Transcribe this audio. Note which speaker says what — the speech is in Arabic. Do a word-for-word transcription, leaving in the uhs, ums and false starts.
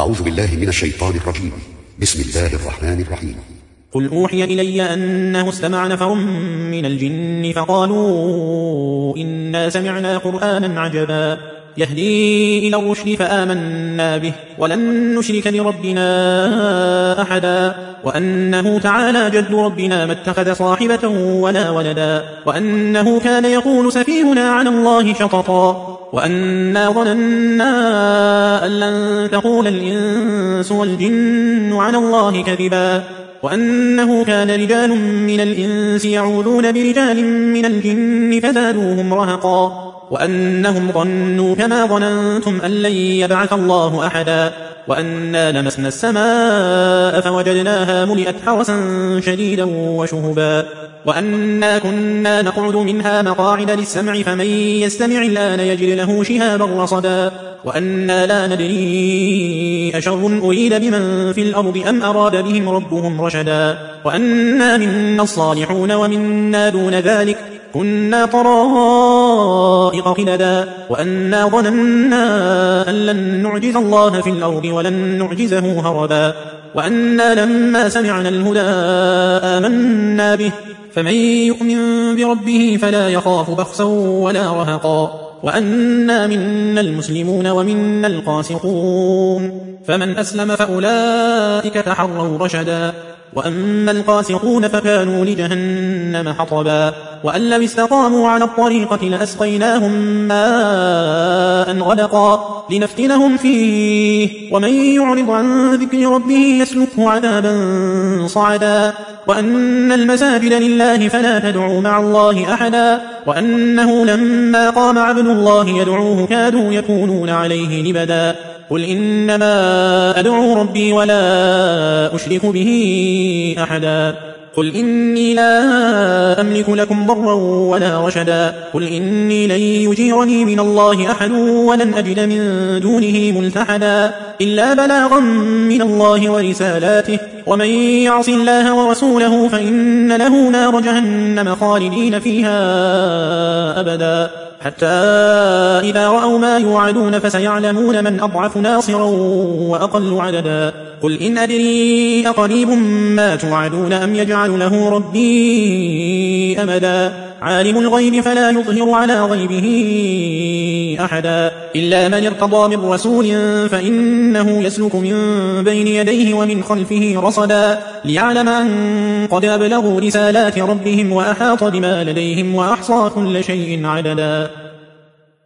Speaker 1: أعوذ بالله من الشيطان الرجيم. بسم الله الرحمن الرحيم.
Speaker 2: قل أوحي إلي أنه استمع نفر من الجن فقالوا إنا سمعنا قرآنا عجبا يهدي إلى الرشد فآمنا به ولن نشرك بربنا أحدا وأنه تعالى جد ربنا ما اتخذ صاحبة ولا ولدا وأنه كان يقول سفيهنا على الله شططا وأنا ظننا أن لن تقول الإنس والجن على الله كذبا وأنه كان رجال من الإنس يعوذون برجال من الجن فزادوهم رهقا وأنهم ظنوا كما ظننتم أن لن يبعث الله أحدا وأنا لمسنا السماء فوجدناها ملئت حرسا شديدا وشهبا وأنا كنا نقعد منها مقاعد للسمع فمن يستمع الآن يجد له شهابا رصدا وأنا لا ندري أشر أريد بمن في الأرض أم أراد بهم ربهم رشدا وأنا منا الصالحون ومنا دون ذلك كنا طرائق قددا وأنا ظننا أن لن نعجز الله في الأرض ولن نعجزه هربا وأنا لما سمعنا الهدى آمنا به فمن يؤمن بربه فلا يخاف بخسا ولا رهقا وأنا منا المسلمون ومنا القاسطون فمن أسلم فأولئك تحروا رشدا وأما القاسطون فكانوا لجهنم حطبا وأن لو استقاموا على الطريقة لأسقيناهم ماء غدقا لنفتنهم فيه ومن يعرض عن ذكر ربه يسلكه عذابا صعدا وأن المساجد لله فلا تدعوا مع الله أحدا وأنه لما قام عبد الله يدعوه كادوا يكونون عليه لبدا قل إنما أدعو ربي ولا أشرك به أحدا قل إني لا أملك لكم ضرا ولا رشدا قل إني لن يجيرني من الله أحد ولن أجد من دونه ملتحدا إلا بلاغا من الله ورسالاته ومن يعص الله ورسوله فإن له نار جهنم خالدين فيها أبدا حتى إذا رأوا ما يوعدون فسيعلمون من أضعف ناصرا وأقل عددا قل إن أدري أقريب ما توعدون أم يجعل له ربي أمدا عالم الغيب فلا يظهر على غيبه أحدا إلا من ارتضى من رسول فإنه يسلك من بين يديه ومن خلفه رصدا ليعلم أن قد أبلغوا رسالات ربهم وأحاط بما لديهم وأحصى كل شيء عددا.